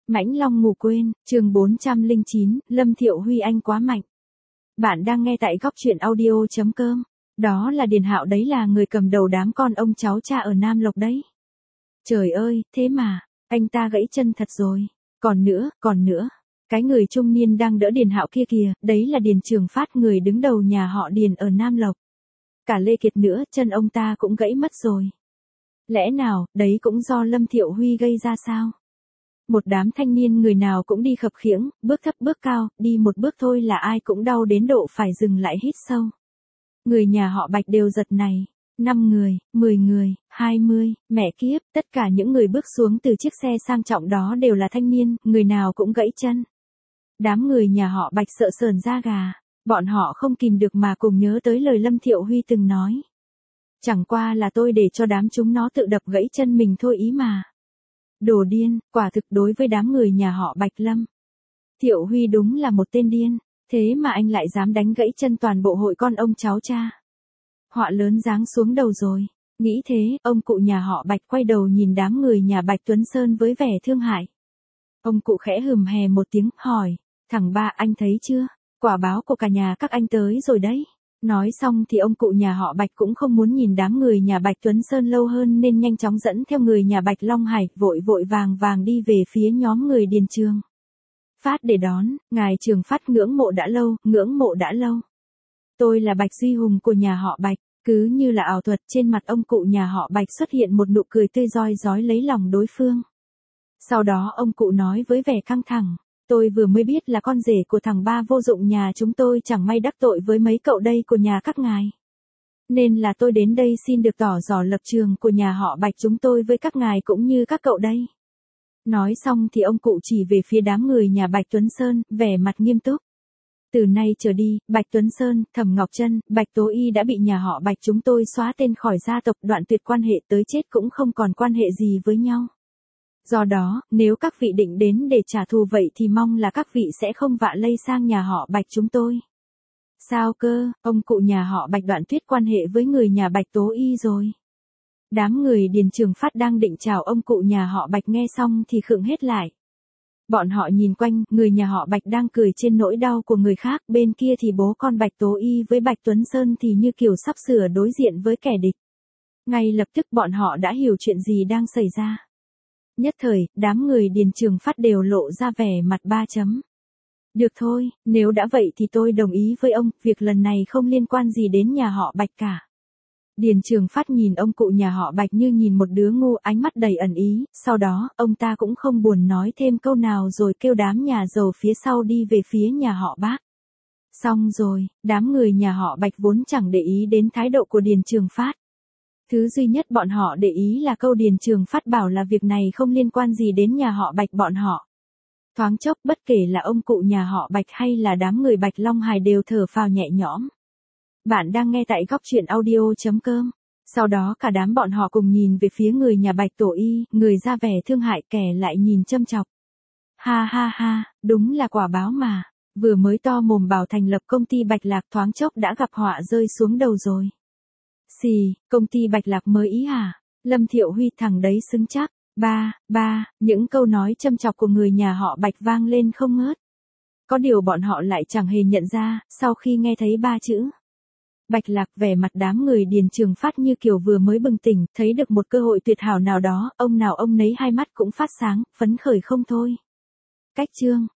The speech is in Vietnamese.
Mãnh Long ngủ quên, chương 409, Lâm Thiệu Huy anh quá mạnh. Bạn đang nghe tại góc truyện audio.com. Đó là Điền Hạo đấy, là người cầm đầu đám con ông cháu cha ở Nam Lộc đấy. Trời ơi, thế mà, anh ta gãy chân thật rồi. Còn nữa. Cái người trung niên đang đỡ Điền Hạo kia kìa, đấy là Điền Trường Phát, người đứng đầu nhà họ Điền ở Nam Lộc. Cả Lê Kiệt nữa, chân ông ta cũng gãy mất rồi. Lẽ nào, đấy cũng do Lâm Thiệu Huy gây ra sao? Một đám thanh niên người nào cũng đi khập khiễng, bước thấp bước cao, đi một bước thôi là ai cũng đau đến độ phải dừng lại hít sâu. Người nhà họ Bạch đều giật này. 5 người, 10 người, 20, mẹ kiếp, tất cả những người bước xuống từ chiếc xe sang trọng đó đều là thanh niên, người nào cũng gãy chân. Đám người nhà họ Bạch sợ sởn da gà, bọn họ không kìm được mà cùng nhớ tới lời Lâm Thiệu Huy từng nói. Chẳng qua là tôi để cho đám chúng nó tự đập gãy chân mình thôi ý mà. Đồ điên, quả thực đối với đám người nhà họ Bạch Lâm. Thiệu Huy đúng là một tên điên, thế mà anh lại dám đánh gãy chân toàn bộ hội con ông cháu cha. Họa lớn giáng xuống đầu rồi. Nghĩ thế, ông cụ nhà họ Bạch quay đầu nhìn đám người nhà Bạch Tuấn Sơn với vẻ thương hại. Ông cụ khẽ hừm hè một tiếng, hỏi, thằng ba anh thấy chưa, quả báo của cả nhà các anh tới rồi đấy. Nói xong thì ông cụ nhà họ Bạch cũng không muốn nhìn đám người nhà Bạch Tuấn Sơn lâu hơn nên nhanh chóng dẫn theo người nhà Bạch Long Hải vội vàng đi về phía nhóm người Điền Trường Phát để đón. Ngài Trường Phát ngưỡng mộ đã lâu. Tôi là Bạch Duy Hùng của nhà họ Bạch. Cứ như là ảo thuật, trên mặt ông cụ nhà họ Bạch xuất hiện một nụ cười tươi rói rói lấy lòng đối phương. Sau đó ông cụ nói với vẻ căng thẳng, tôi vừa mới biết là con rể của thằng ba vô dụng nhà chúng tôi chẳng may đắc tội với mấy cậu đây của nhà các ngài. Nên là tôi đến đây xin được tỏ rõ lập trường của nhà họ Bạch chúng tôi với các ngài cũng như các cậu đây. Nói xong thì ông cụ chỉ về phía đám người nhà Bạch Tuấn Sơn, vẻ mặt nghiêm túc. Từ nay trở đi, Bạch Tuấn Sơn, Thẩm Ngọc Trân, Bạch Tố Y đã bị nhà họ Bạch chúng tôi xóa tên khỏi gia tộc, đoạn tuyệt quan hệ tới chết cũng không còn quan hệ gì với nhau. Do đó, nếu các vị định đến để trả thù vậy thì mong là các vị sẽ không vạ lây sang nhà họ Bạch chúng tôi. Sao cơ, ông cụ nhà họ Bạch đoạn tuyệt quan hệ với người nhà Bạch Tố Y rồi. Đám người Điền Trường Phát đang định chào ông cụ nhà họ Bạch nghe xong thì khựng hết lại. Bọn họ nhìn quanh, người nhà họ Bạch đang cười trên nỗi đau của người khác, bên kia thì bố con Bạch Tố Y với Bạch Tuấn Sơn thì như kiểu sắp sửa đối diện với kẻ địch. Ngay lập tức bọn họ đã hiểu chuyện gì đang xảy ra. Nhất thời, đám người Điền Trường Phát đều lộ ra vẻ mặt ba chấm. Được thôi, nếu đã vậy thì tôi đồng ý với ông, việc lần này không liên quan gì đến nhà họ Bạch cả. Điền Trường Phát nhìn ông cụ nhà họ Bạch như nhìn một đứa ngu, ánh mắt đầy ẩn ý, sau đó, ông ta cũng không buồn nói thêm câu nào rồi kêu đám nhà giàu phía sau đi về phía nhà họ Bác. Xong rồi, đám người nhà họ Bạch vốn chẳng để ý đến thái độ của Điền Trường Phát. Thứ duy nhất bọn họ để ý là câu Điền Trường Phát bảo là việc này không liên quan gì đến nhà họ Bạch bọn họ. Thoáng chốc bất kể là ông cụ nhà họ Bạch hay là đám người Bạch Long Hải đều thở phào nhẹ nhõm. Bạn đang nghe tại góc truyện audio.com. Sau đó cả đám bọn họ cùng nhìn về phía người nhà Bạch Tổ Y, người ra vẻ thương hại, kẻ lại nhìn châm chọc. Ha, đúng là quả báo mà, vừa mới to mồm bảo thành lập công ty Bạch Lạc thoáng chốc đã gặp họa rơi xuống đầu rồi. Xì, công ty Bạch Lạc mới ý hả? Lâm Thiệu Huy thằng đấy xứng chắc. Ba, những câu nói châm chọc của người nhà họ Bạch vang lên không ngớt. Có điều bọn họ lại chẳng hề nhận ra, sau khi nghe thấy ba chữ Bạch Lạc, vẻ mặt đám người Điền Trường Phát như kiểu vừa mới bừng tỉnh, thấy được một cơ hội tuyệt hảo nào đó, ông nào ông nấy hai mắt cũng phát sáng, phấn khởi không thôi. Cách chương